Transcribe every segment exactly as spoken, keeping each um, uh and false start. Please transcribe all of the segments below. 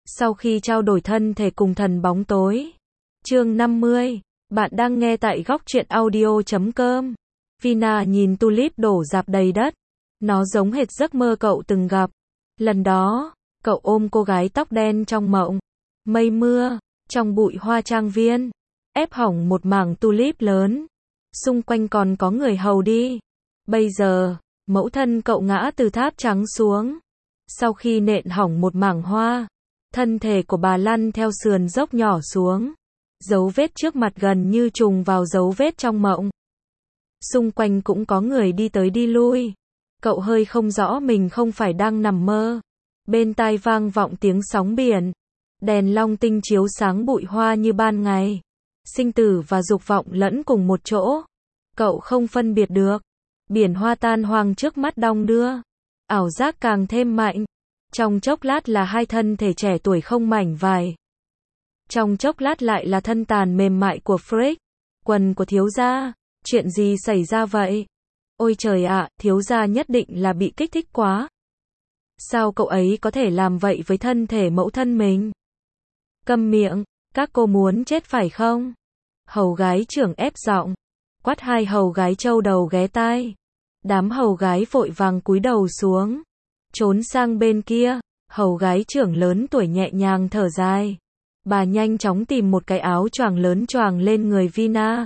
Sau khi trao đổi thân thể cùng thần bóng tối. Chương năm mươi. Bạn đang nghe tại góc truyện audio chấm com. Vina nhìn tulip đổ rạp đầy đất. Nó giống hệt giấc mơ cậu từng gặp. Lần đó, cậu ôm cô gái tóc đen trong mộng. Mây mưa, trong bụi hoa trang viên. Ép hỏng một mảng tulip lớn. Xung quanh còn có người hầu đi. Bây giờ, mẫu thân cậu ngã từ tháp trắng xuống. Sau khi nện hỏng một mảng hoa, thân thể của bà lăn theo sườn dốc nhỏ xuống. Dấu vết trước mặt gần như trùng vào dấu vết trong mộng. Xung quanh cũng có người đi tới đi lui. Cậu hơi không rõ mình không phải đang nằm mơ. Bên tai vang vọng tiếng sóng biển. Đèn long tinh chiếu sáng bụi hoa như ban ngày. Sinh tử và dục vọng lẫn cùng một chỗ. Cậu không phân biệt được. Biển hoa tan hoang trước mắt đong đưa. Ảo giác càng thêm mạnh. Trong chốc lát là hai thân thể trẻ tuổi không mảnh vải. Trong chốc lát lại là thân tàn mềm mại của Frick. Quần của thiếu gia. Chuyện gì xảy ra vậy? Ôi trời ạ, thiếu gia nhất định là bị kích thích quá. Sao cậu ấy có thể làm vậy với thân thể mẫu thân mình? Câm miệng, các cô muốn chết phải không? Hầu gái trưởng ép giọng. Quát hai hầu gái trâu đầu ghé tai. Đám hầu gái vội vàng cúi đầu xuống. Trốn sang bên kia, hầu gái trưởng lớn tuổi nhẹ nhàng thở dài. Bà nhanh chóng tìm một cái áo choàng lớn choàng lên người Vina.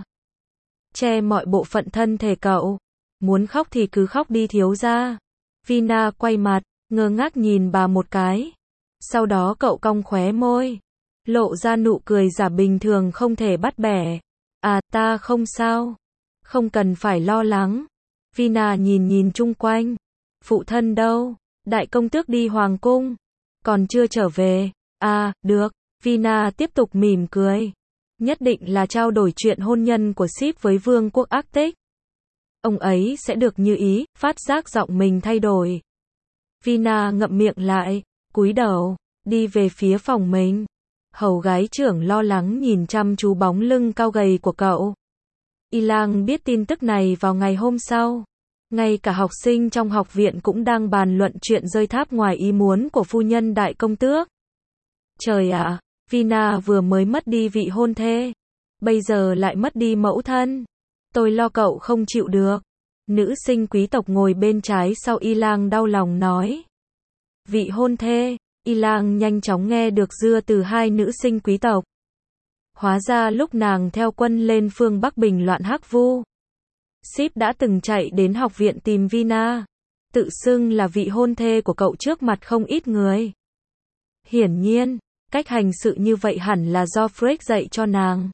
Che mọi bộ phận thân thể cậu. Muốn khóc thì cứ khóc đi thiếu gia. Vina quay mặt, ngơ ngác nhìn bà một cái. Sau đó cậu cong khóe môi. Lộ ra nụ cười giả bình thường không thể bắt bẻ. À, ta không sao. Không cần phải lo lắng. Vina nhìn nhìn chung quanh. Phụ thân đâu? Đại công tước đi hoàng cung. Còn chưa trở về. À, được. Vina tiếp tục mỉm cười. Nhất định là trao đổi chuyện hôn nhân của Sip với vương quốc Arctic. Ông ấy sẽ được như ý, phát giác giọng mình thay đổi. Vina ngậm miệng lại, cúi đầu, đi về phía phòng mình. Hầu gái trưởng lo lắng nhìn chăm chú bóng lưng cao gầy của cậu. Ilang biết tin tức này vào ngày hôm sau. Ngay cả học sinh trong học viện cũng đang bàn luận chuyện rơi tháp ngoài ý muốn của phu nhân đại công tước. Trời ạ, Vina vừa mới mất đi vị hôn thê. Bây giờ lại mất đi mẫu thân. Tôi lo cậu không chịu được. Nữ sinh quý tộc ngồi bên trái sau Ilang đau lòng nói. Vị hôn thê, Ilang nhanh chóng nghe được dưa từ hai nữ sinh quý tộc. Hóa ra lúc nàng theo quân lên phương Bắc bình loạn Hắc Vu. Sip đã từng chạy đến học viện tìm Vina. Tự xưng là vị hôn thê của cậu trước mặt không ít người. Hiển nhiên, cách hành sự như vậy hẳn là do Frick dạy cho nàng.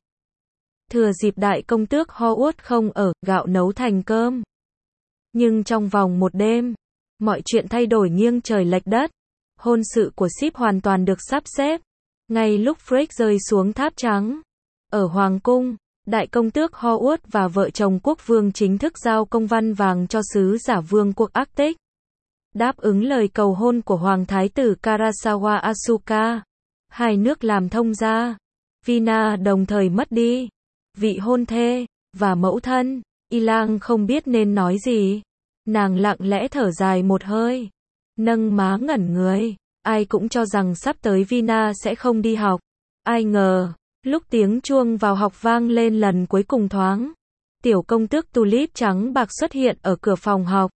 Thừa dịp đại công tước Howard không ở, gạo nấu thành cơm. Nhưng trong vòng một đêm, mọi chuyện thay đổi nghiêng trời lệch đất. Hôn sự của Sip hoàn toàn được sắp xếp. Ngay lúc Frick rơi xuống tháp trắng. Ở Hoàng cung, đại công tước Howard và vợ chồng quốc vương chính thức giao công văn vàng cho sứ giả vương quốc Arctic. Đáp ứng lời cầu hôn của Hoàng thái tử Karasawa Asuka. Hai nước làm thông gia. Vina đồng thời mất đi vị hôn thê và mẫu thân. Ilang không biết nên nói gì. Nàng lặng lẽ thở dài một hơi. Nâng má ngẩn người. Ai cũng cho rằng sắp tới Vina sẽ không đi học. Ai ngờ, lúc tiếng chuông vào học vang lên lần cuối cùng thoáng. Tiểu công tước tulip trắng bạc xuất hiện ở cửa phòng học.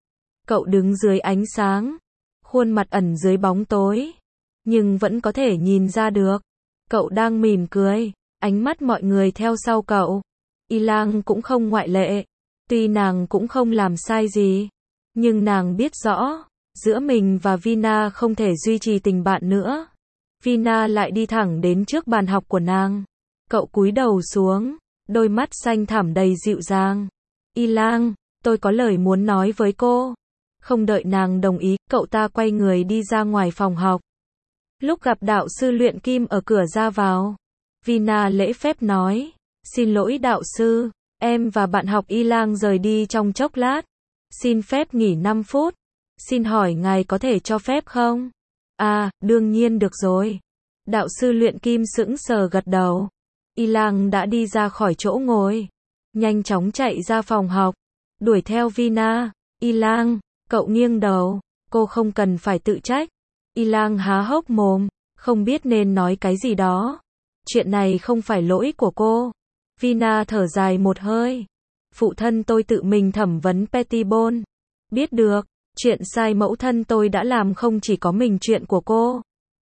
Cậu đứng dưới ánh sáng. Khuôn mặt ẩn dưới bóng tối. Nhưng vẫn có thể nhìn ra được. Cậu đang mỉm cười. Ánh mắt mọi người theo sau cậu. Ilang cũng không ngoại lệ. Tuy nàng cũng không làm sai gì. Nhưng nàng biết rõ. Giữa mình và Vina không thể duy trì tình bạn nữa. Vina lại đi thẳng đến trước bàn học của nàng. Cậu cúi đầu xuống. Đôi mắt xanh thẳm đầy dịu dàng. Ilang, tôi có lời muốn nói với cô. Không đợi nàng đồng ý, cậu ta quay người đi ra ngoài phòng học. Lúc gặp đạo sư luyện kim ở cửa ra vào. Vina lễ phép nói. Xin lỗi đạo sư, em và bạn học Ilang rời đi trong chốc lát. Xin phép nghỉ năm phút. Xin hỏi ngài có thể cho phép không? À, đương nhiên được rồi. Đạo sư luyện kim sững sờ gật đầu. Ilang đã đi ra khỏi chỗ ngồi. Nhanh chóng chạy ra phòng học. Đuổi theo Vina. Ilang, cậu nghiêng đầu. Cô không cần phải tự trách. Ilang há hốc mồm. không biết nên nói cái gì đó. Chuyện này không phải lỗi của cô. Vina thở dài một hơi. Phụ thân tôi tự mình thẩm vấn Pettibone. Biết được, chuyện sai mẫu thân tôi đã làm không chỉ có mình chuyện của cô.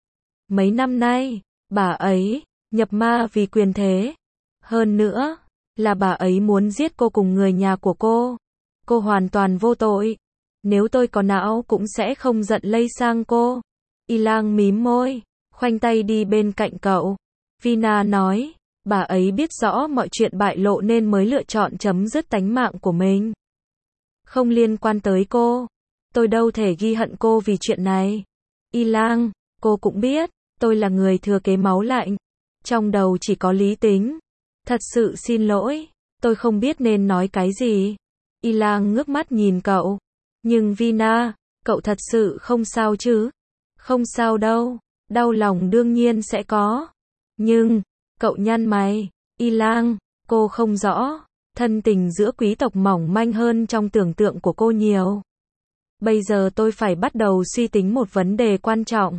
Mấy năm nay, bà ấy nhập ma vì quyền thế. Hơn nữa, là bà ấy muốn giết cô cùng người nhà của cô. Cô hoàn toàn vô tội. Nếu tôi có não cũng sẽ không giận lây sang cô. Ilang mím môi, khoanh tay đi bên cạnh cậu. Vina nói, bà ấy biết rõ mọi chuyện bại lộ nên mới lựa chọn chấm dứt tánh mạng của mình. Không liên quan tới cô. Tôi đâu thể ghi hận cô vì chuyện này. Ilang, cô cũng biết, tôi là người thừa kế máu lạnh. Trong đầu chỉ có lý tính. Thật sự xin lỗi, tôi không biết nên nói cái gì. Ilang ngước mắt nhìn cậu. Nhưng Vina, cậu thật sự không sao chứ? Không sao đâu, đau lòng đương nhiên sẽ có. Nhưng, cậu nhăn mày. Ilang, cô không rõ. Thân tình giữa quý tộc mỏng manh hơn trong tưởng tượng của cô nhiều. Bây giờ tôi phải bắt đầu suy tính một vấn đề quan trọng.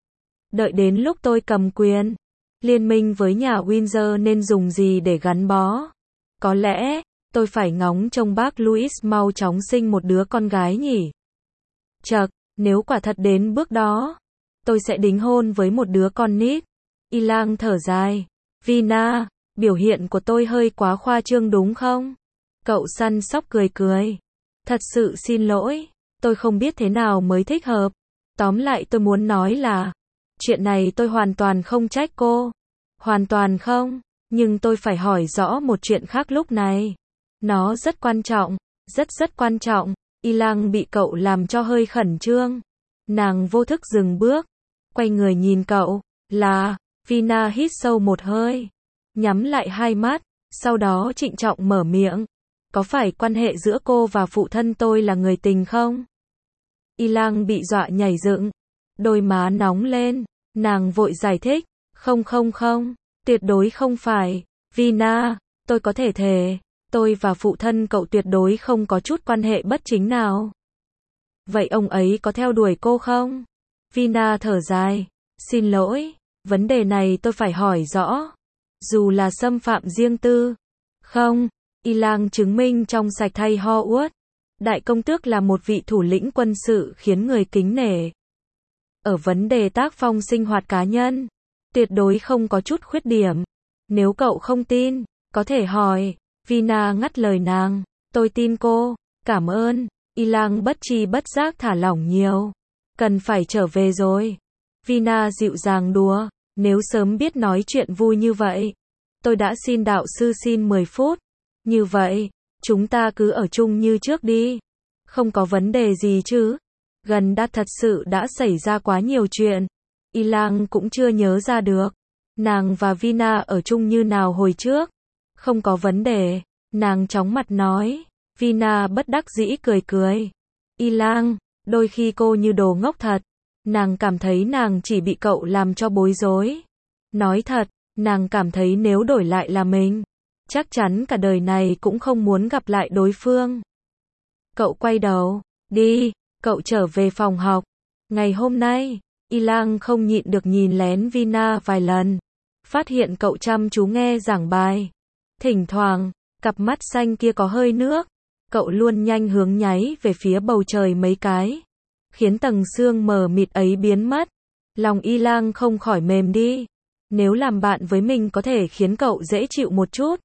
Đợi đến lúc tôi cầm quyền, liên minh với nhà Windsor nên dùng gì để gắn bó? Có lẽ, tôi phải ngóng trông bác Louis mau chóng sinh một đứa con gái nhỉ? Chậc, nếu quả thật đến bước đó, tôi sẽ đính hôn với một đứa con nít. Ilang thở dài. Vina, biểu hiện của tôi hơi quá khoa trương đúng không? Cậu săn sóc cười cười. Thật sự xin lỗi, tôi không biết thế nào mới thích hợp. Tóm lại tôi muốn nói là, chuyện này tôi hoàn toàn không trách cô. Hoàn toàn không, nhưng tôi phải hỏi rõ một chuyện khác lúc này. Nó rất quan trọng, rất rất quan trọng. Ilang bị cậu làm cho hơi khẩn trương. Nàng vô thức dừng bước, quay người nhìn cậu, là, Vina hít sâu một hơi, nhắm lại hai mắt, sau đó trịnh trọng mở miệng. Có phải quan hệ giữa cô và phụ thân tôi là người tình không? Ilang bị dọa nhảy dựng, đôi má nóng lên, nàng vội giải thích, không không không, tuyệt đối không phải, Vina, tôi có thể thề, tôi và phụ thân cậu tuyệt đối không có chút quan hệ bất chính nào. Vậy ông ấy có theo đuổi cô không? Vina thở dài, xin lỗi, vấn đề này tôi phải hỏi rõ. Dù là xâm phạm riêng tư. Không, Ilang chứng minh trong sạch thay Howard. Đại công tước là một vị thủ lĩnh quân sự khiến người kính nể. Ở vấn đề tác phong sinh hoạt cá nhân, tuyệt đối không có chút khuyết điểm. Nếu cậu không tin, có thể hỏi. Vina ngắt lời nàng, tôi tin cô, cảm ơn. Ilang bất tri bất giác thả lỏng nhiều. Cần phải trở về rồi. Vina dịu dàng đùa, nếu sớm biết nói chuyện vui như vậy, tôi đã xin đạo sư xin mười phút. Như vậy, chúng ta cứ ở chung như trước đi. Không có vấn đề gì chứ? Gần đã thật sự đã xảy ra quá nhiều chuyện. Ilang cũng chưa nhớ ra được. Nàng và Vina ở chung như nào hồi trước? Không có vấn đề. Nàng chóng mặt nói. Vina bất đắc dĩ cười cười. Ilang, đôi khi cô như đồ ngốc thật. Nàng cảm thấy nàng chỉ bị cậu làm cho bối rối. Nói thật, nàng cảm thấy nếu đổi lại là mình, chắc chắn cả đời này cũng không muốn gặp lại đối phương. Cậu quay đầu, đi, cậu trở về phòng học. Ngày hôm nay, Ilang không nhịn được nhìn lén Vina vài lần. Phát hiện cậu chăm chú nghe giảng bài. Thỉnh thoảng, cặp mắt xanh kia có hơi nước. Cậu luôn nhanh hướng nháy về phía bầu trời mấy cái, khiến tầng sương mờ mịt ấy biến mất. Lòng Ilang không khỏi mềm đi. Nếu làm bạn với mình có thể khiến cậu dễ chịu một chút,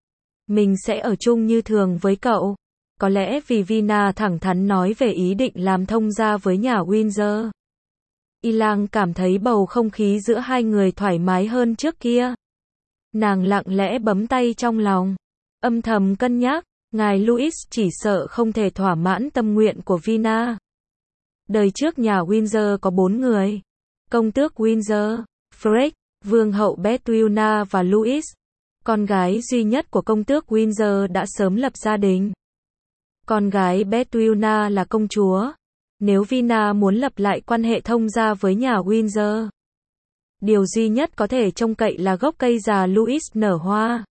mình sẽ ở chung như thường với cậu. Có lẽ vì Vina thẳng thắn nói về ý định làm thông gia với nhà Windsor. Ilang cảm thấy bầu không khí giữa hai người thoải mái hơn trước kia. Nàng lặng lẽ bấm tay trong lòng, âm thầm cân nhắc, ngài Louis chỉ sợ không thể thỏa mãn tâm nguyện của Vina. Đời trước nhà Windsor có bốn người. Công tước Windsor, Frederick, vương hậu Bettina và Louis. Con gái duy nhất của công tước Windsor đã sớm lập gia đình. Con gái Bettina là công chúa. Nếu Vina muốn lập lại quan hệ thông gia với nhà Windsor, điều duy nhất có thể trông cậy là gốc cây già Louis nở hoa.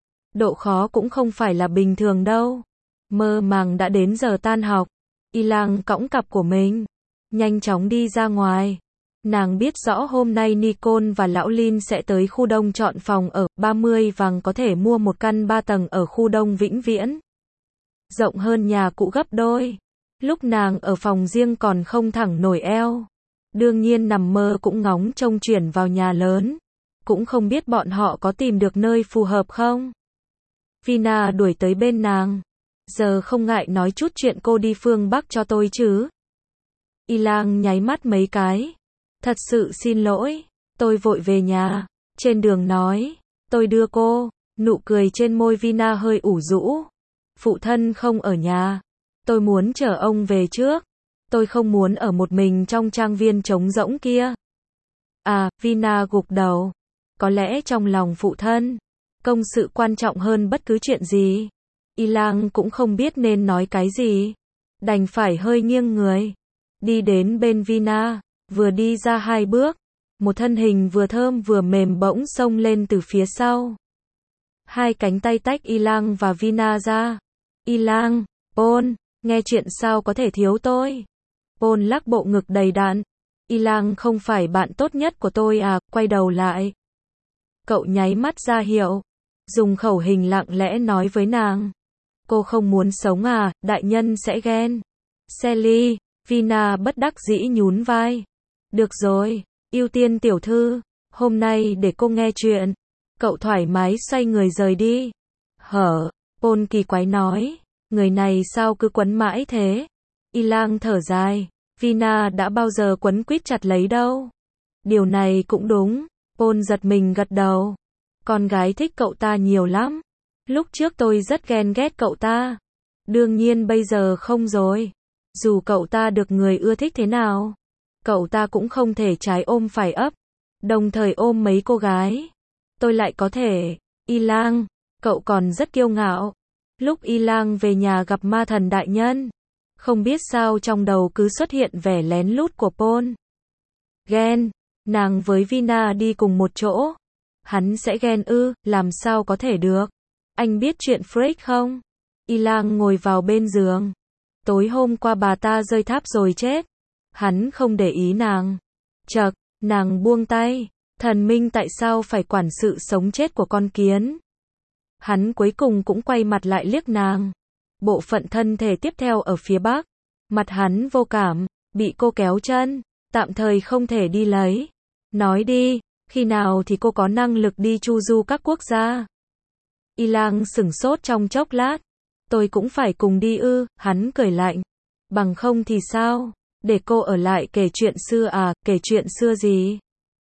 Độ khó cũng không phải là bình thường đâu. Mơ màng đã đến giờ tan học. Ilang cõng cặp của mình, nhanh chóng đi ra ngoài. Nàng biết rõ hôm nay Nicole và lão Lin sẽ tới khu đông chọn phòng ở, ba mươi vàng có thể mua một căn ba tầng ở khu đông vĩnh viễn. Rộng hơn nhà cũ gấp đôi. Lúc nàng ở phòng riêng còn không thẳng nổi eo. Đương nhiên nằm mơ cũng ngóng trông chuyển vào nhà lớn. Cũng không biết bọn họ có tìm được nơi phù hợp không. Vina đuổi tới bên nàng. Giờ không ngại nói chút chuyện cô đi phương Bắc cho tôi chứ. Ilang nháy mắt mấy cái. Thật sự xin lỗi, tôi vội về nhà. Trên đường nói, tôi đưa cô. Nụ cười trên môi Vina hơi ủ rũ. Phụ thân không ở nhà. Tôi muốn chở ông về trước. Tôi không muốn ở một mình trong trang viên trống rỗng kia. À, Vina gục đầu. Có lẽ trong lòng phụ thân, công sự quan trọng hơn bất cứ chuyện gì. Ilang cũng không biết nên nói cái gì. Đành phải hơi nghiêng người. Đi đến bên Vina. Vừa đi ra hai bước. Một thân hình vừa thơm vừa mềm bỗng xông lên từ phía sau. Hai cánh tay tách Ilang và Vina ra. Ilang, Paul, nghe chuyện sao có thể thiếu tôi. Paul lắc bộ ngực đầy đặn. Ilang không phải bạn tốt nhất của tôi à, quay đầu lại. Cậu nháy mắt ra hiệu. Dùng khẩu hình lặng lẽ nói với nàng. Cô không muốn sống à, đại nhân sẽ ghen. Sally, Vina bất đắc dĩ nhún vai. Được rồi, ưu tiên tiểu thư, hôm nay để cô nghe chuyện. Cậu thoải mái xoay người rời đi. Hở, Paul kỳ quái nói, người này sao cứ quấn mãi thế? Ilang thở dài, Vina đã bao giờ quấn quýt chặt lấy đâu. Điều này cũng đúng, Paul giật mình gật đầu. Con gái thích cậu ta nhiều lắm. Lúc trước tôi rất ghen ghét cậu ta. Đương nhiên bây giờ không rồi. Dù cậu ta được người ưa thích thế nào, cậu ta cũng không thể trái ôm phải ấp, đồng thời ôm mấy cô gái. Tôi lại có thể. Ilang, cậu còn rất kiêu ngạo. Lúc Ilang về nhà gặp ma thần đại nhân, không biết sao trong đầu cứ xuất hiện vẻ lén lút của Paul. Ghen, nàng với Vina đi cùng một chỗ. Hắn sẽ ghen ư, làm sao có thể được. Anh biết chuyện Freak không? Ilang ngồi vào bên giường. Tối hôm qua bà ta rơi tháp rồi chết. Hắn không để ý nàng. Chậc, nàng buông tay. Thần minh tại sao phải quản sự sống chết của con kiến? Hắn cuối cùng cũng quay mặt lại liếc nàng. Bộ phận thân thể tiếp theo ở phía bắc. Mặt hắn vô cảm, bị cô kéo chân, tạm thời không thể đi lấy. Nói đi, khi nào thì cô có năng lực đi chu du các quốc gia? Ilang sửng sốt trong chốc lát. Tôi cũng phải cùng đi ư, hắn cười lạnh. Bằng không thì sao? Để cô ở lại kể chuyện xưa à, kể chuyện xưa gì?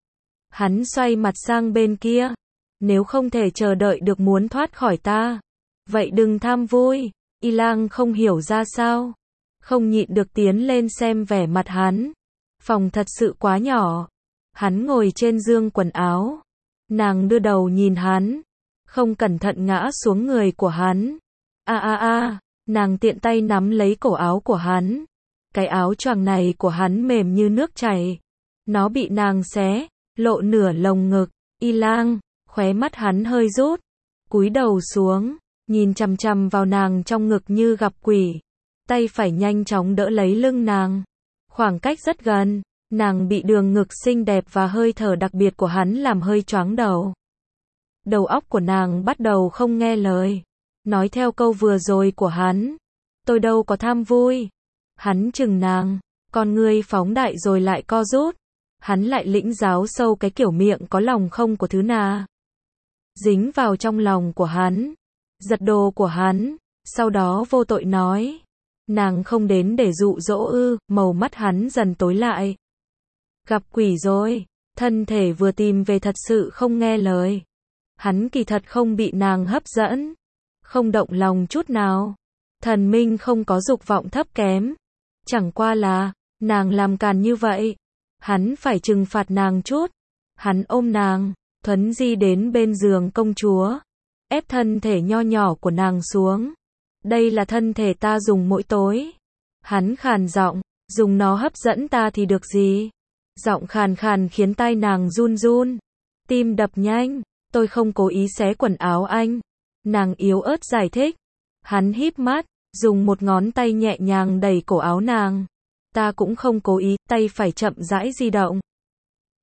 Hắn xoay mặt sang bên kia. Nếu không thể chờ đợi được muốn thoát khỏi ta, vậy đừng tham vui. Ilang không hiểu ra sao. Không nhịn được tiến lên xem vẻ mặt hắn. Phòng thật sự quá nhỏ. Hắn ngồi trên giường quần áo. Nàng đưa đầu nhìn hắn. Không cẩn thận ngã xuống người của hắn. A a a, nàng tiện tay nắm lấy cổ áo của hắn. Cái áo choàng này của hắn mềm như nước chảy. Nó bị nàng xé, lộ nửa lồng ngực. Ilang, khóe mắt hắn hơi rút. Cúi đầu xuống, nhìn chằm chằm vào nàng trong ngực như gặp quỷ. Tay phải nhanh chóng đỡ lấy lưng nàng. Khoảng cách rất gần, nàng bị đường ngực xinh đẹp và hơi thở đặc biệt của hắn làm hơi choáng đầu. Đầu óc của nàng bắt đầu không nghe lời. Nói theo câu vừa rồi của hắn. Tôi đâu có tham vui. Hắn chừng nàng, con ngươi phóng đại rồi lại co rút. Hắn lại lĩnh giáo sâu cái kiểu miệng có lòng không của thứ nà. Dính vào trong lòng của hắn. Giật đồ của hắn. Sau đó vô tội nói. Nàng không đến để dụ dỗ ư, màu mắt hắn dần tối lại. Gặp quỷ rồi. Thân thể vừa tìm về thật sự không nghe lời. Hắn kỳ thật không bị nàng hấp dẫn. Không động lòng chút nào. Thần minh không có dục vọng thấp kém. Chẳng qua là, nàng làm càn như vậy. Hắn phải trừng phạt nàng chút. Hắn ôm nàng, thuấn di đến bên giường công chúa. Ép thân thể nho nhỏ của nàng xuống. Đây là thân thể ta dùng mỗi tối. Hắn khàn giọng, dùng nó hấp dẫn ta thì được gì? Giọng khàn khàn khiến tai nàng run run. Tim đập nhanh, tôi không cố ý xé quần áo anh. Nàng yếu ớt giải thích. Hắn híp mắt, dùng một ngón tay nhẹ nhàng đẩy cổ áo nàng. Ta cũng không cố ý, tay phải chậm rãi di động.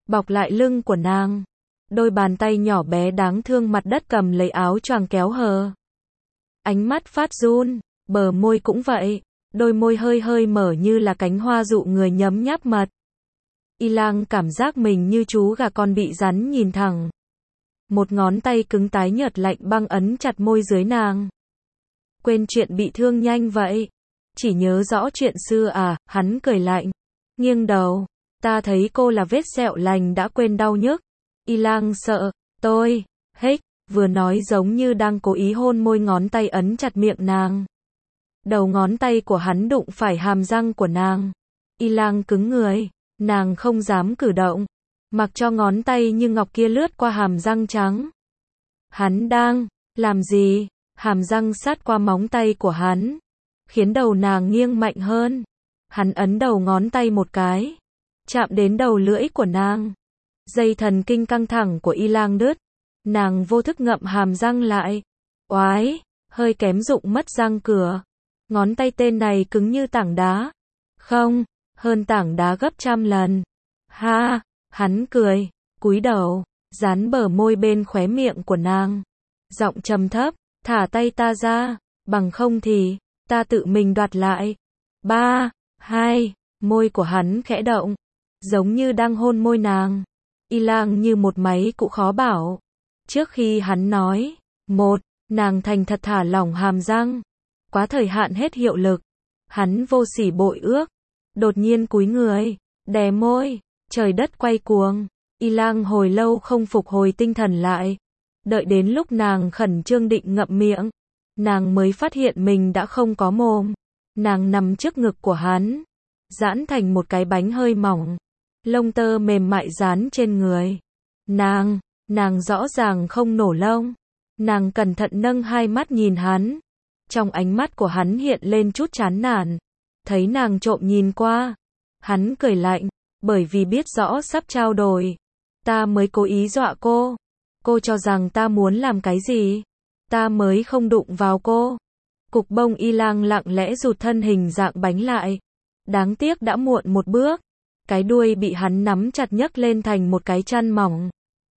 bọc lại lưng của nàng. Đôi bàn tay nhỏ bé đáng thương mặt đất cầm lấy áo choàng kéo hờ. Ánh mắt phát run, bờ môi cũng vậy, đôi môi hơi hơi mở như là cánh hoa dụ người nhấm nháp mật. Y Lang cảm giác mình như chú gà con bị rắn nhìn thẳng. Một ngón tay cứng tái nhợt lạnh băng ấn chặt môi dưới nàng. Quên chuyện bị thương nhanh vậy. Chỉ nhớ rõ chuyện xưa à, hắn cười lạnh. Nghiêng đầu, ta thấy cô là vết sẹo lành đã quên đau nhức. Y Lang sợ, tôi, hếch, vừa nói giống như đang cố ý hôn môi ngón tay ấn chặt miệng nàng. Đầu ngón tay của hắn đụng phải hàm răng của nàng. Y Lang cứng người, nàng không dám cử động, mặc cho ngón tay như ngọc kia lướt qua hàm răng trắng. Hắn đang làm gì? Hàm răng sát qua móng tay của hắn, khiến đầu nàng nghiêng mạnh hơn. Hắn ấn đầu ngón tay một cái, chạm đến đầu lưỡi của nàng. Dây thần kinh căng thẳng của Y Lang đứt, nàng vô thức ngậm hàm răng lại. Oái, hơi kém rụng mất răng cửa. Ngón tay tên này cứng như tảng đá. Không, hơn tảng đá gấp trăm lần. Ha, hắn cười, cúi đầu, dán bờ môi bên khóe miệng của nàng. Giọng trầm thấp, thả tay ta ra, bằng không thì, ta tự mình đoạt lại. Ba, hai, môi của hắn khẽ động, giống như đang hôn môi nàng. Y Lang như một máy cụ khó bảo. Trước khi hắn nói, một, nàng thành thật thả lỏng hàm răng. Quá thời hạn hết hiệu lực. Hắn vô sỉ bội ước. Đột nhiên cúi người, đè môi, trời đất quay cuồng. Y Lang hồi lâu không phục hồi tinh thần lại. Đợi đến lúc nàng khẩn trương định ngậm miệng, nàng mới phát hiện mình đã không có mồm. Nàng nằm trước ngực của hắn, giãn thành một cái bánh hơi mỏng, lông tơ mềm mại dán trên người. Nàng, nàng rõ ràng không nổ lông. Nàng cẩn thận nâng hai mắt nhìn hắn. Trong ánh mắt của hắn hiện lên chút chán nản. Thấy nàng trộm nhìn qua, hắn cười lạnh, bởi vì biết rõ sắp trao đổi. Ta mới cố ý dọa cô. Cô cho rằng ta muốn làm cái gì? Ta mới không đụng vào cô. Cục bông Y Lang lặng lẽ rụt thân hình dạng bánh lại. Đáng tiếc đã muộn một bước. Cái đuôi bị hắn nắm chặt nhấc lên thành một cái chăn mỏng.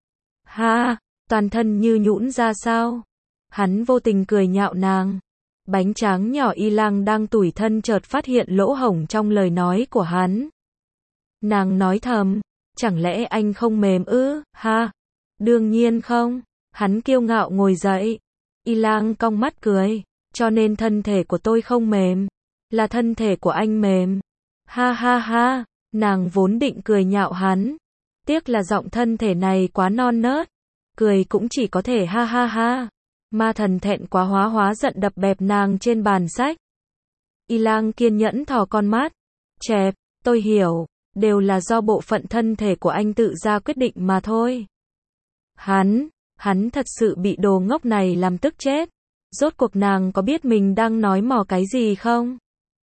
Ha, toàn thân như nhũn ra sao? Hắn vô tình cười nhạo nàng. Bánh tráng nhỏ Y Lang đang tủi thân chợt phát hiện lỗ hổng trong lời nói của hắn. Nàng nói thầm, chẳng lẽ anh không mềm ư? Ha, đương nhiên không. Hắn kiêu ngạo ngồi dậy. Y Lang cong mắt cười, cho nên thân thể của tôi không mềm, là thân thể của anh mềm. Ha ha ha, nàng vốn định cười nhạo hắn, tiếc là giọng thân thể này quá non nớt, cười cũng chỉ có thể ha ha ha. Ma thần thẹn quá hóa hóa giận đập bẹp nàng trên bàn sách. Y Lang kiên nhẫn thò con mắt, chẹp, tôi hiểu, đều là do bộ phận thân thể của anh tự ra quyết định mà thôi. Hắn, hắn thật sự bị đồ ngốc này làm tức chết. Rốt cuộc nàng có biết mình đang nói mò cái gì không?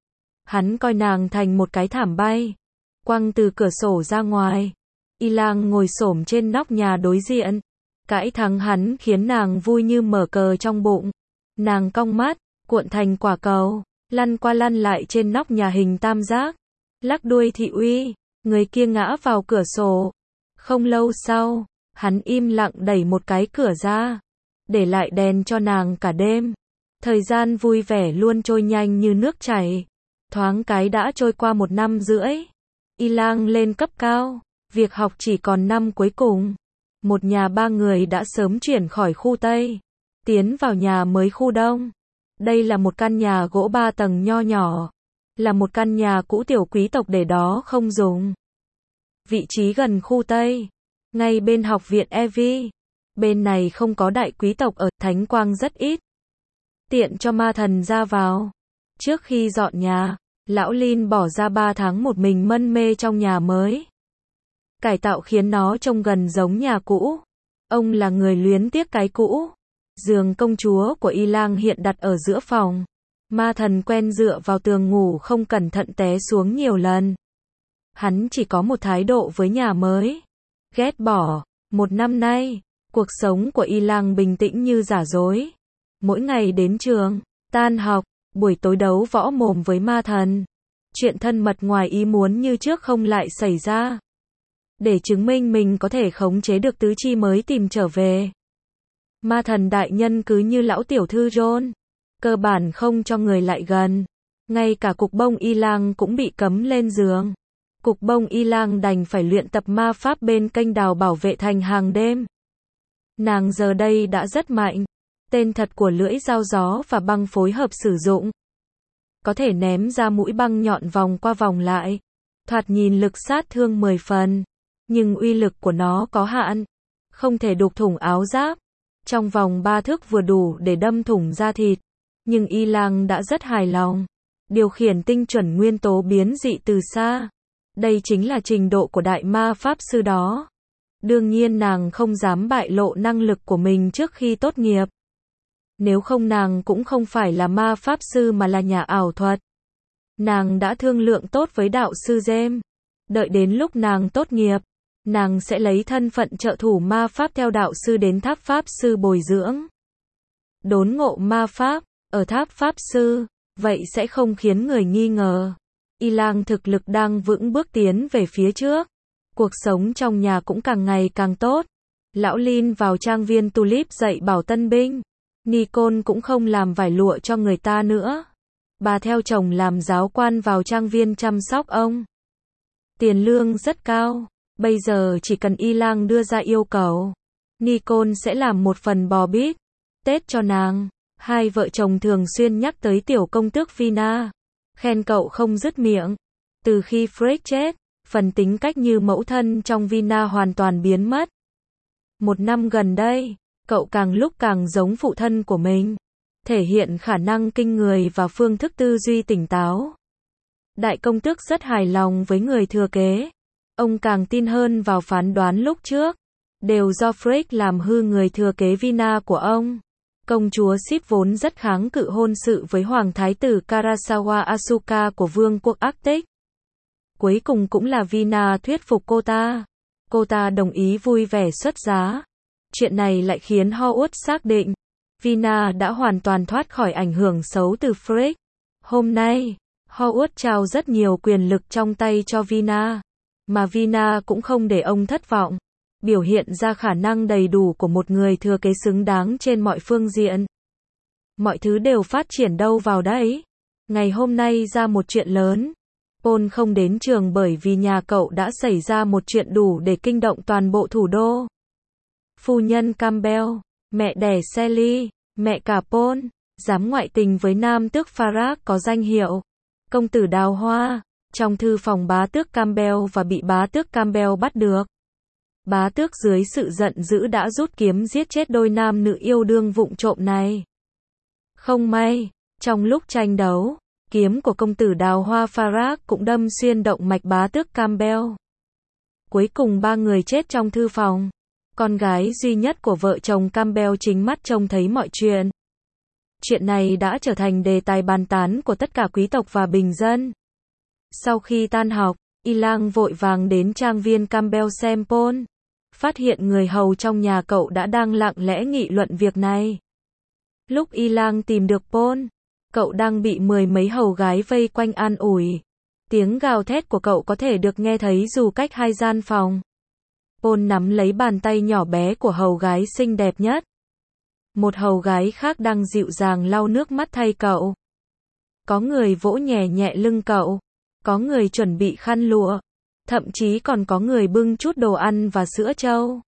Hắn coi nàng thành một cái thảm bay, quăng từ cửa sổ ra ngoài. Y Lang ngồi xổm trên nóc nhà đối diện. Cãi thắng hắn khiến nàng vui như mở cờ trong bụng. Nàng cong mắt, cuộn thành quả cầu, lăn qua lăn lại trên nóc nhà hình tam giác. Lắc đuôi thị uy, người kia ngã vào cửa sổ. Không lâu sau, hắn im lặng đẩy một cái cửa ra, để lại đèn cho nàng cả đêm. Thời gian vui vẻ luôn trôi nhanh như nước chảy. Thoáng cái đã trôi qua một năm rưỡi. Y Lang lên cấp cao, việc học chỉ còn năm cuối cùng. Một nhà ba người đã sớm chuyển khỏi khu Tây, tiến vào nhà mới khu Đông. Đây là một căn nhà gỗ ba tầng nho nhỏ, là một căn nhà cũ tiểu quý tộc để đó không dùng. Vị trí gần khu Tây, ngay bên học viện e vê. Bên này không có đại quý tộc ở, thánh quang rất ít, tiện cho ma thần ra vào. Trước khi dọn nhà, lão Lin bỏ ra ba tháng một mình mân mê trong nhà mới. Cải tạo khiến nó trông gần giống nhà cũ. Ông là người luyến tiếc cái cũ. Giường công chúa của Y Lang hiện đặt ở giữa phòng. Ma thần quen dựa vào tường ngủ không cẩn thận té xuống nhiều lần. Hắn chỉ có một thái độ với nhà mới. Ghét bỏ. Một năm nay, cuộc sống của Y Lang bình tĩnh như giả dối. Mỗi ngày đến trường, tan học, buổi tối đấu võ mồm với ma thần. Chuyện thân mật ngoài ý muốn như trước không lại xảy ra. để chứng minh mình có thể khống chế được tứ chi mới tìm trở về. Ma thần đại nhân cứ như lão tiểu thư John, cơ bản không cho người lại gần. Ngay cả cục bông y lang cũng bị cấm lên giường. Cục bông y lang đành phải luyện tập ma pháp bên kênh đào bảo vệ thành hàng đêm. Nàng giờ đây đã rất mạnh. Tên thật của lưỡi dao gió và băng phối hợp sử dụng. Có thể ném ra mũi băng nhọn vòng qua vòng lại. Thoạt nhìn lực sát thương mười phần. Nhưng uy lực của nó có hạn. Không thể đục thủng áo giáp. Trong vòng ba thước vừa đủ để đâm thủng da thịt. Nhưng y lang đã rất hài lòng. Điều khiển tinh chuẩn nguyên tố biến dị từ xa. Đây chính là trình độ của đại ma pháp sư đó. Đương nhiên nàng không dám bại lộ năng lực của mình trước khi tốt nghiệp. Nếu không nàng cũng không phải là ma pháp sư mà là nhà ảo thuật. Nàng đã thương lượng tốt với đạo sư James. Đợi đến lúc nàng tốt nghiệp, nàng sẽ lấy thân phận trợ thủ ma pháp theo đạo sư đến tháp pháp sư bồi dưỡng. Đốn ngộ ma pháp, ở tháp pháp sư, vậy sẽ không khiến người nghi ngờ. Y lang thực lực đang vững bước tiến về phía trước. Cuộc sống trong nhà cũng càng ngày càng tốt. Lão Lin vào trang viên Tulip dạy bảo tân binh. Nicole cũng không làm vải lụa cho người ta nữa. Bà theo chồng làm giáo quan vào trang viên chăm sóc ông. Tiền lương rất cao. Bây giờ chỉ cần y lang đưa ra yêu cầu, Nicole sẽ làm một phần bò bít Tết cho nàng. Hai vợ chồng thường xuyên nhắc tới tiểu công tước Vina. Khen cậu không dứt miệng. Từ khi Fred chết, phần tính cách như mẫu thân trong Vina hoàn toàn biến mất. Một năm gần đây, cậu càng lúc càng giống phụ thân của mình. Thể hiện khả năng kinh người và phương thức tư duy tỉnh táo. Đại công tước rất hài lòng với người thừa kế. Ông càng tin hơn vào phán đoán lúc trước. Đều do Fred làm hư người thừa kế Vina của ông. Công chúa Sip vốn rất kháng cự hôn sự với Hoàng thái tử Karasawa Asuka của Vương quốc Arctic. Cuối cùng cũng là Vina thuyết phục cô ta. Cô ta đồng ý vui vẻ xuất giá. Chuyện này lại khiến Howard xác định Vina đã hoàn toàn thoát khỏi ảnh hưởng xấu từ Fred. Hôm nay, Howard trao rất nhiều quyền lực trong tay cho Vina. Mà Vina cũng không để ông thất vọng. Biểu hiện ra khả năng đầy đủ của một người thừa kế xứng đáng trên mọi phương diện. Mọi thứ đều phát triển đâu vào đấy. Ngày hôm nay ra một chuyện lớn. Paul không đến trường bởi vì nhà cậu đã xảy ra một chuyện đủ để kinh động toàn bộ thủ đô. Phu nhân Campbell, mẹ đẻ Sally, mẹ cả Paul, dám ngoại tình với nam tước Farag có danh hiệu công tử đào hoa, trong thư phòng bá tước Campbell và bị bá tước Campbell bắt được. Bá tước dưới sự giận dữ đã rút kiếm giết chết đôi nam nữ yêu đương vụng trộm này. Không may, trong lúc tranh đấu, kiếm của công tử đào hoa Farag cũng đâm xuyên động mạch bá tước Campbell. Cuối cùng ba người chết trong thư phòng. Con gái duy nhất của vợ chồng Campbell chính mắt trông thấy mọi chuyện. Chuyện này đã trở thành đề tài bàn tán của tất cả quý tộc và bình dân. Sau khi tan học, y lang vội vàng đến trang viên Campbell xem Paul. Phát hiện người hầu trong nhà cậu đã đang lặng lẽ nghị luận việc này. Lúc y lang tìm được Paul, cậu đang bị mười mấy hầu gái vây quanh an ủi. Tiếng gào thét của cậu có thể được nghe thấy dù cách hai gian phòng. Paul nắm lấy bàn tay nhỏ bé của hầu gái xinh đẹp nhất. Một hầu gái khác đang dịu dàng lau nước mắt thay cậu. Có người vỗ nhẹ nhẹ lưng cậu. Có người chuẩn bị khăn lụa. Thậm chí còn có người bưng chút đồ ăn và sữa trâu.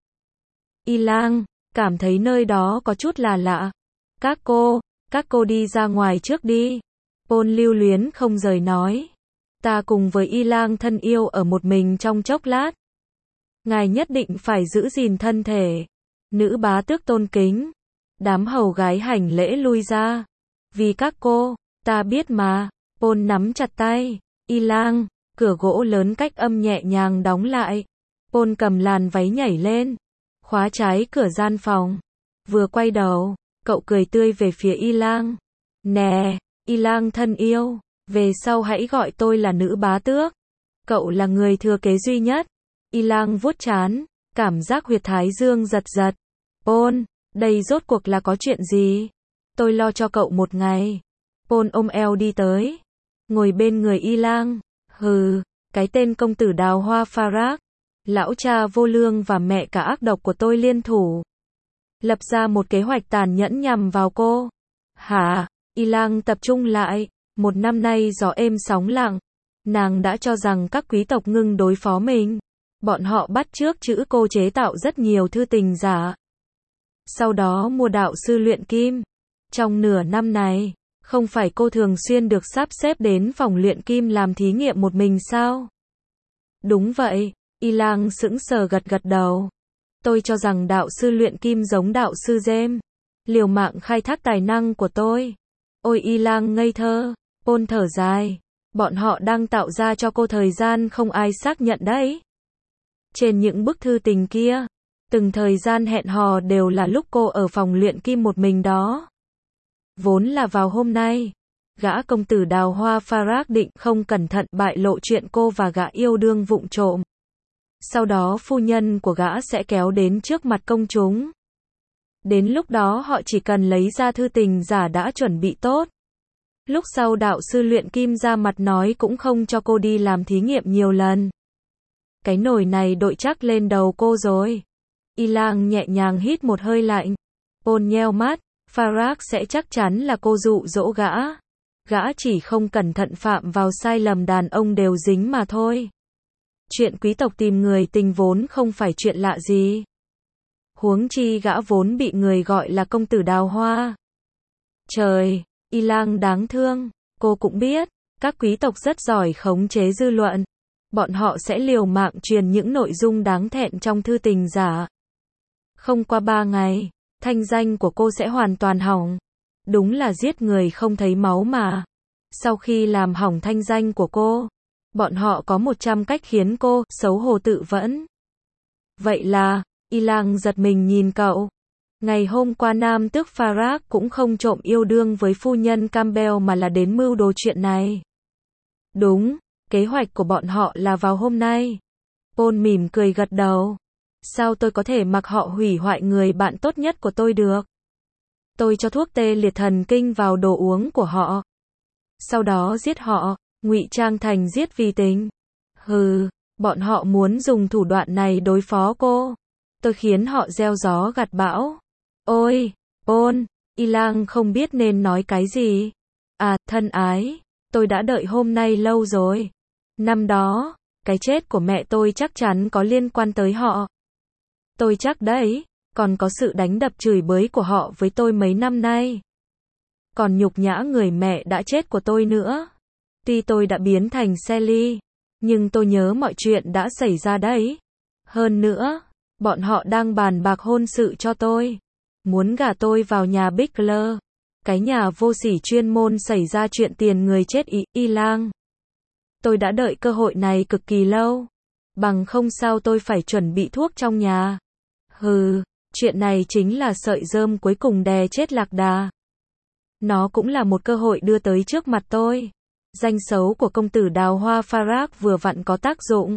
Y lang cảm thấy nơi đó có chút là lạ. Các cô, các cô đi ra ngoài trước đi. Paul lưu luyến không rời nói. Ta cùng với y lang thân yêu ở một mình trong chốc lát. Ngài nhất định phải giữ gìn thân thể. Nữ bá tước tôn kính. Đám hầu gái hành lễ lui ra. Vì các cô, ta biết mà. Paul nắm chặt tay y lang. Cửa gỗ lớn cách âm nhẹ nhàng đóng lại. Paul cầm làn váy nhảy lên. Khóa trái cửa gian phòng. Vừa quay đầu, cậu cười tươi về phía y lang. Nè, y lang thân yêu. Về sau hãy gọi tôi là nữ bá tước. Cậu là người thừa kế duy nhất. Y lang vuốt trán. Cảm giác huyệt thái dương giật giật. Paul, đây rốt cuộc là có chuyện gì? Tôi lo cho cậu một ngày. Paul ôm eo đi tới. Ngồi bên người y lang. Hừ, cái tên công tử đào hoa Farag. Lão cha vô lương và mẹ cả ác độc của tôi liên thủ, lập ra một kế hoạch tàn nhẫn nhằm vào cô. Hả? Y Lang tập trung lại. Một năm nay gió êm sóng lặng. Nàng đã cho rằng các quý tộc ngưng đối phó mình. Bọn họ bắt chước chữ cô chế tạo rất nhiều thư tình giả. Sau đó mua đạo sư luyện kim. Trong nửa năm này, không phải cô thường xuyên được sắp xếp đến phòng luyện kim làm thí nghiệm một mình sao? Đúng vậy, Y Lang sững sờ gật gật đầu. Tôi cho rằng đạo sư luyện kim giống đạo sư James, liều mạng khai thác tài năng của tôi. Ôi Y Lang ngây thơ, Paul thở dài. Bọn họ đang tạo ra cho cô thời gian không ai xác nhận đấy. Trên những bức thư tình kia, từng thời gian hẹn hò đều là lúc cô ở phòng luyện kim một mình đó. Vốn là vào hôm nay, gã công tử đào hoa Farag định không cẩn thận bại lộ chuyện cô và gã yêu đương vụng trộm. Sau đó phu nhân của gã sẽ kéo đến trước mặt công chúng. Đến lúc đó họ chỉ cần lấy ra thư tình giả đã chuẩn bị tốt. Lúc sau đạo sư luyện kim ra mặt nói cũng không cho cô đi làm thí nghiệm nhiều lần. Cái nồi này đội chắc lên đầu cô rồi. Y Lang nhẹ nhàng hít một hơi lạnh. Paul nheo mắt, Farag sẽ chắc chắn là cô dụ dỗ gã. Gã chỉ không cẩn thận phạm vào sai lầm đàn ông đều dính mà thôi. Chuyện quý tộc tìm người tình vốn không phải chuyện lạ gì. Huống chi gã vốn bị người gọi là công tử đào hoa. Trời, Y Lang đáng thương, cô cũng biết, các quý tộc rất giỏi khống chế dư luận. Bọn họ sẽ liều mạng truyền những nội dung đáng thẹn trong thư tình giả. Không qua ba ngày, thanh danh của cô sẽ hoàn toàn hỏng. Đúng là giết người không thấy máu mà. Sau khi làm hỏng thanh danh của cô, bọn họ có một trăm cách khiến cô xấu hổ tự vẫn. Vậy là, Y Lang giật mình nhìn cậu. Ngày hôm qua nam tước Farag cũng không trộm yêu đương với phu nhân Campbell mà là đến mưu đồ chuyện này. Đúng, kế hoạch của bọn họ là vào hôm nay. Paul mỉm cười gật đầu. Sao tôi có thể mặc họ hủy hoại người bạn tốt nhất của tôi được? Tôi cho thuốc tê liệt thần kinh vào đồ uống của họ. Sau đó giết họ, ngụy trang thành giết vì tình. Hừ, bọn họ muốn dùng thủ đoạn này đối phó cô. Tôi khiến họ gieo gió gặt bão. Ôi, Paul, Y Lang không biết nên nói cái gì. À, thân ái, tôi đã đợi hôm nay lâu rồi. Năm đó, cái chết của mẹ tôi chắc chắn có liên quan tới họ. Tôi chắc đấy, còn có sự đánh đập chửi bới của họ với tôi mấy năm nay. Còn nhục nhã người mẹ đã chết của tôi nữa. Tuy tôi đã biến thành Sally, nhưng tôi nhớ mọi chuyện đã xảy ra đấy. Hơn nữa, bọn họ đang bàn bạc hôn sự cho tôi. Muốn gả tôi vào nhà Bickler. Cái nhà vô sỉ chuyên môn xảy ra chuyện tiền người chết ý, Y Lang. Tôi đã đợi cơ hội này cực kỳ lâu. Bằng không sao tôi phải chuẩn bị thuốc trong nhà. Hừ, chuyện này chính là sợi rơm cuối cùng đè chết lạc đà. Nó cũng là một cơ hội đưa tới trước mặt tôi. Danh xấu của công tử đào hoa Farag vừa vặn có tác dụng.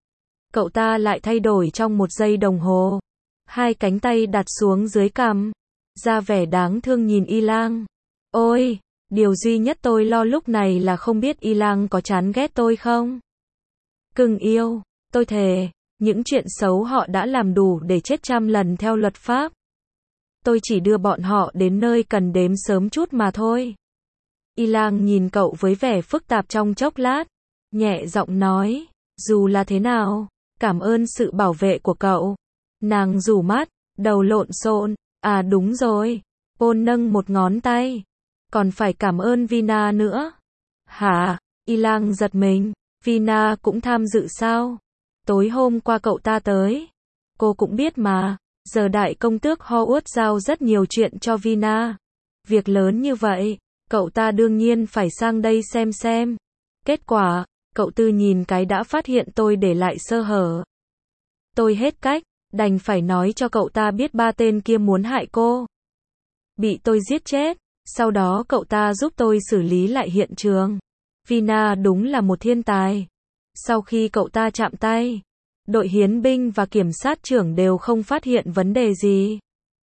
Cậu ta lại thay đổi trong một giây đồng hồ. Hai cánh tay đặt xuống dưới cằm, ra vẻ đáng thương nhìn Y Lang. Ôi, điều duy nhất tôi lo lúc này là không biết Y Lang có chán ghét tôi không? Cưng yêu, tôi thề, những chuyện xấu họ đã làm đủ để chết trăm lần theo luật pháp. Tôi chỉ đưa bọn họ đến nơi cần đếm sớm chút mà thôi. Y Lang nhìn cậu với vẻ phức tạp trong chốc lát, nhẹ giọng nói, dù là thế nào, cảm ơn sự bảo vệ của cậu. Nàng rủ mắt, đầu lộn xộn, à đúng rồi, Paul nâng một ngón tay, còn phải cảm ơn Vina nữa. Hả? Y Lang giật mình, Vina cũng tham dự sao? Tối hôm qua cậu ta tới. Cô cũng biết mà, giờ đại công tước Howard giao rất nhiều chuyện cho Vina. Việc lớn như vậy, cậu ta đương nhiên phải sang đây xem xem. Kết quả, cậu tư nhìn cái đã phát hiện tôi để lại sơ hở. Tôi hết cách, đành phải nói cho cậu ta biết ba tên kia muốn hại cô. Bị tôi giết chết, sau đó cậu ta giúp tôi xử lý lại hiện trường. Vina đúng là một thiên tài. Sau khi cậu ta chạm tay, đội hiến binh và kiểm sát trưởng đều không phát hiện vấn đề gì.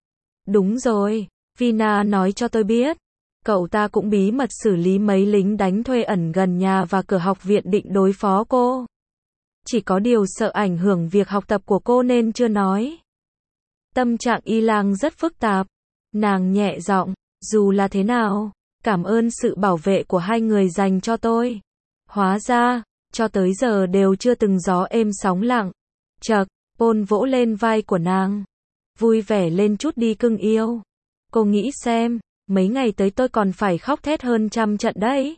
Đúng rồi, Vina nói cho tôi biết, cậu ta cũng bí mật xử lý mấy lính đánh thuê ẩn gần nhà và cửa học viện định đối phó cô. chỉ có điều sợ ảnh hưởng việc học tập của cô nên chưa nói. Tâm trạng Y Lang rất phức tạp. Nàng nhẹ giọng, dù là thế nào, cảm ơn sự bảo vệ của hai người dành cho tôi. Hóa ra, cho tới giờ đều chưa từng gió êm sóng lặng. Chậc, Paul vỗ lên vai của nàng. Vui vẻ lên chút đi cưng yêu. Cô nghĩ xem, mấy ngày tới tôi còn phải khóc thét hơn trăm trận đấy.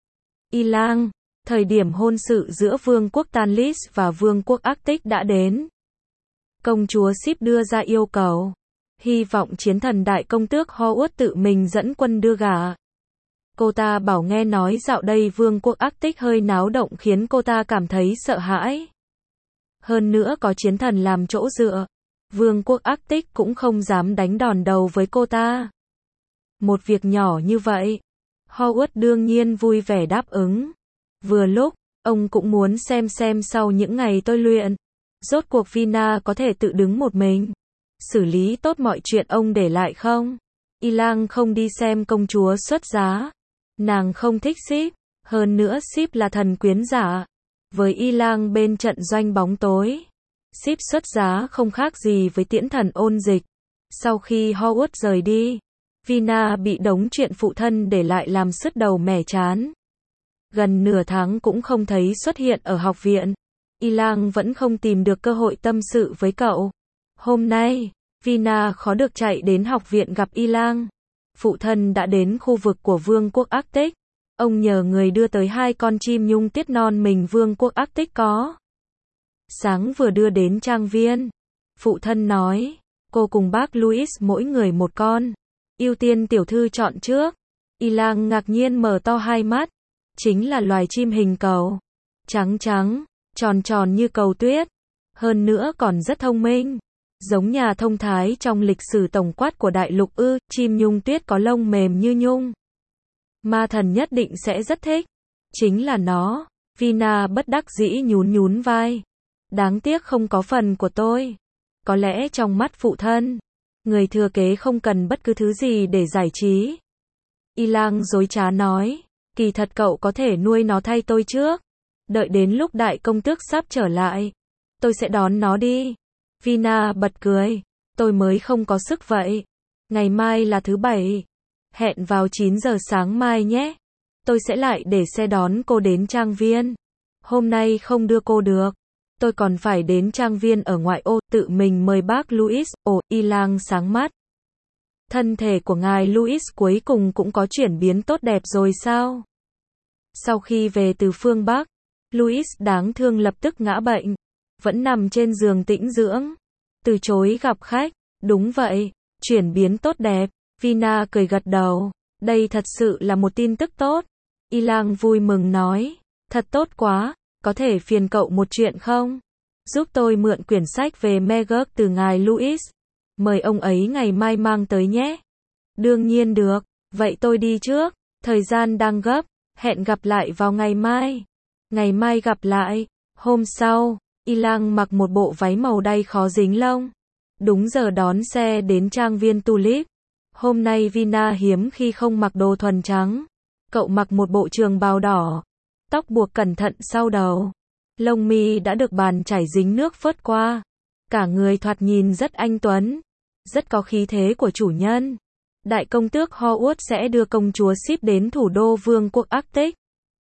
Y Lang, thời điểm hôn sự giữa Vương quốc Tanlis và Vương quốc Arctic đã đến. Công chúa Sip đưa ra yêu cầu. Hy vọng chiến thần đại công tước Howard tự mình dẫn quân đưa gả. Cô ta bảo nghe nói dạo đây Vương quốc Arctic hơi náo động khiến cô ta cảm thấy sợ hãi. Hơn nữa có chiến thần làm chỗ dựa, Vương quốc Arctic cũng không dám đánh đòn đầu với cô ta. Một việc nhỏ như vậy, Howard đương nhiên vui vẻ đáp ứng. Vừa lúc, ông cũng muốn xem xem sau những ngày tôi luyện, rốt cuộc Vina có thể tự đứng một mình, xử lý tốt mọi chuyện ông để lại không? Y Lang không đi xem công chúa xuất giá. Nàng không thích Sip, hơn nữa Sip là thần quyến giả. Với Y Lang bên trận doanh bóng tối, Sip xuất giá không khác gì với tiễn thần ôn dịch. Sau khi Howard rời đi, Vina bị đống chuyện phụ thân để lại làm sứt đầu mẻ chán. Gần nửa tháng cũng không thấy xuất hiện ở học viện. Y Lang vẫn không tìm được cơ hội tâm sự với cậu. Hôm nay, Vina khó được chạy đến học viện gặp Y Lang. Phụ thân đã đến khu vực của Vương quốc Arctic. Ông nhờ người đưa tới hai con chim nhung tiết non mình Vương quốc Arctic có. Sáng vừa đưa đến trang viên. Phụ thân nói, cô cùng bác Louis mỗi người một con. Ưu tiên tiểu thư chọn trước. Y Lang ngạc nhiên mở to hai mắt. Chính là loài chim hình cầu. Trắng trắng, tròn tròn như cầu tuyết. Hơn nữa còn rất thông minh. Giống nhà thông thái trong lịch sử tổng quát của đại lục ư, chim nhung tuyết có lông mềm như nhung. Ma thần nhất định sẽ rất thích. Chính là nó. Vina bất đắc dĩ nhún nhún vai. Đáng tiếc không có phần của tôi. Có lẽ trong mắt phụ thân, người thừa kế không cần bất cứ thứ gì để giải trí. Y Lang dối trá nói, kỳ thật cậu có thể nuôi nó thay tôi trước. Đợi đến lúc đại công tước sắp trở lại, tôi sẽ đón nó đi. Vina bật cười, tôi mới không có sức vậy. Ngày mai là thứ bảy. Hẹn vào chín giờ sáng mai nhé. Tôi sẽ lại để xe đón cô đến trang viên. Hôm nay không đưa cô được. Tôi còn phải đến trang viên ở ngoại ô, tự mình mời bác Louis. Ồ, Y Lang sáng mắt. Thân thể của ngài Louis cuối cùng cũng có chuyển biến tốt đẹp rồi sao? Sau khi về từ phương Bắc, Louis đáng thương lập tức ngã bệnh. Vẫn nằm trên giường tĩnh dưỡng. Từ chối gặp khách. Đúng vậy, chuyển biến tốt đẹp. Vina cười gật đầu. Đây thật sự là một tin tức tốt. Y Lang vui mừng nói. Thật tốt quá, có thể phiền cậu một chuyện không? Giúp tôi mượn quyển sách về Magog từ ngài Louis. Mời ông ấy ngày mai mang tới nhé. Đương nhiên được, vậy tôi đi trước. Thời gian đang gấp, hẹn gặp lại vào ngày mai. Ngày mai gặp lại. Hôm sau, Y Lang mặc một bộ váy màu đay khó dính lông. Đúng giờ đón xe đến trang viên Tulip. Hôm nay Vina hiếm khi không mặc đồ thuần trắng. Cậu mặc một bộ trường bào đỏ. Tóc buộc cẩn thận sau đầu. Lông mi đã được bàn chải dính nước phớt qua. Cả người thoạt nhìn rất anh tuấn. Rất có khí thế của chủ nhân. Đại công tước Howard sẽ đưa công chúa Sip đến thủ đô Vương quốc Arctic.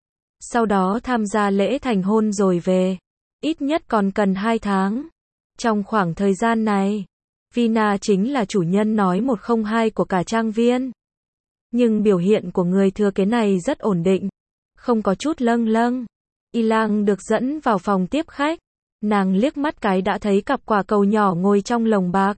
Sau đó tham gia lễ thành hôn rồi về. Ít nhất còn cần hai tháng. Trong khoảng thời gian này, Vina chính là chủ nhân nói một không hai của cả trang viên. Nhưng biểu hiện của người thừa kế này rất ổn định. Không có chút lâng lâng. Y Lang được dẫn vào phòng tiếp khách. Nàng liếc mắt cái đã thấy cặp quả cầu nhỏ ngồi trong lồng bạc.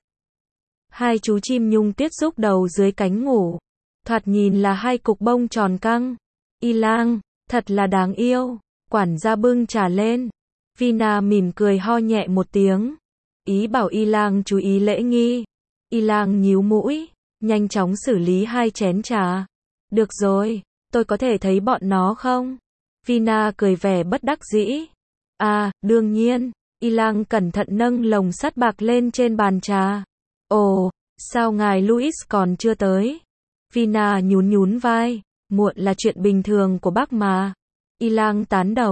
Hai chú chim nhung tuyết rúc đầu dưới cánh ngủ. Thoạt nhìn là hai cục bông tròn căng. Y Lang, thật là đáng yêu. Quản gia bưng trà lên. Vina mỉm cười ho nhẹ một tiếng. Ý bảo Y Lang chú ý lễ nghi. Y Lang nhíu mũi, nhanh chóng xử lý hai chén trà. Được rồi, tôi có thể thấy bọn nó không? Vina cười vẻ bất đắc dĩ. À, đương nhiên. Y Lang cẩn thận nâng lồng sắt bạc lên trên bàn trà. Ồ, sao ngài Louis còn chưa tới? Vina nhún nhún vai. Muộn là chuyện bình thường của bác mà. Y Lang tán đồng.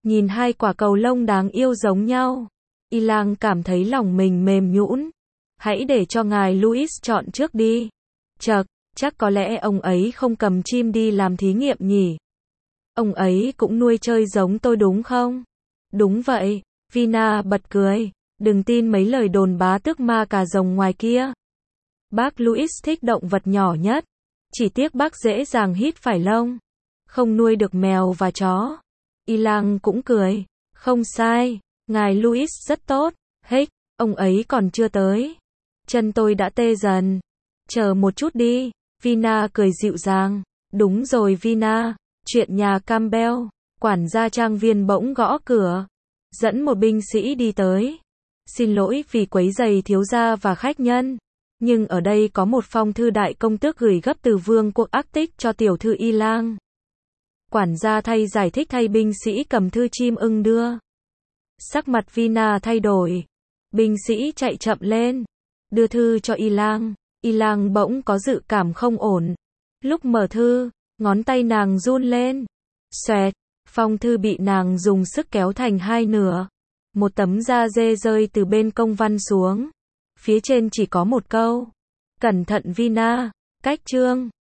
Nhìn hai quả cầu lông đáng yêu giống nhau, Y Lang cảm thấy lòng mình mềm nhũn. Hãy để cho ngài Louis chọn trước đi. Chậc, chắc có lẽ ông ấy không cầm chim đi làm thí nghiệm nhỉ. Ông ấy cũng nuôi chơi giống tôi đúng không? Đúng vậy, Vina bật cười. Đừng tin mấy lời đồn bá tước ma cà rồng ngoài kia. Bác Louis thích động vật nhỏ nhất. Chỉ tiếc bác dễ dàng hít phải lông. Không nuôi được mèo và chó. Y Lang cũng cười. Không sai, ngài Louis rất tốt. Hết, ông ấy còn chưa tới. Chân tôi đã tê dần. Chờ một chút đi. Vina cười dịu dàng. Đúng rồi Vina, chuyện nhà Campbell. Quản gia trang viên bỗng gõ cửa. Dẫn một binh sĩ đi tới. Xin lỗi vì quấy rầy thiếu gia và khách nhân. Nhưng ở đây có một phong thư đại công tước gửi gấp từ vương quốc Arctic cho tiểu thư Y Lang. Quản gia thay giải thích thay binh sĩ cầm thư chim ưng đưa. Sắc mặt Vina thay đổi. Binh sĩ chạy chậm lên. Đưa thư cho Y Lang. Y Lang bỗng có dự cảm không ổn. Lúc mở thư, ngón tay nàng run lên. Xoẹt, phong thư bị nàng dùng sức kéo thành hai nửa. Một tấm da dê rơi từ bên công văn xuống. Phía trên chỉ có một câu. Cẩn thận Vina, cách chương.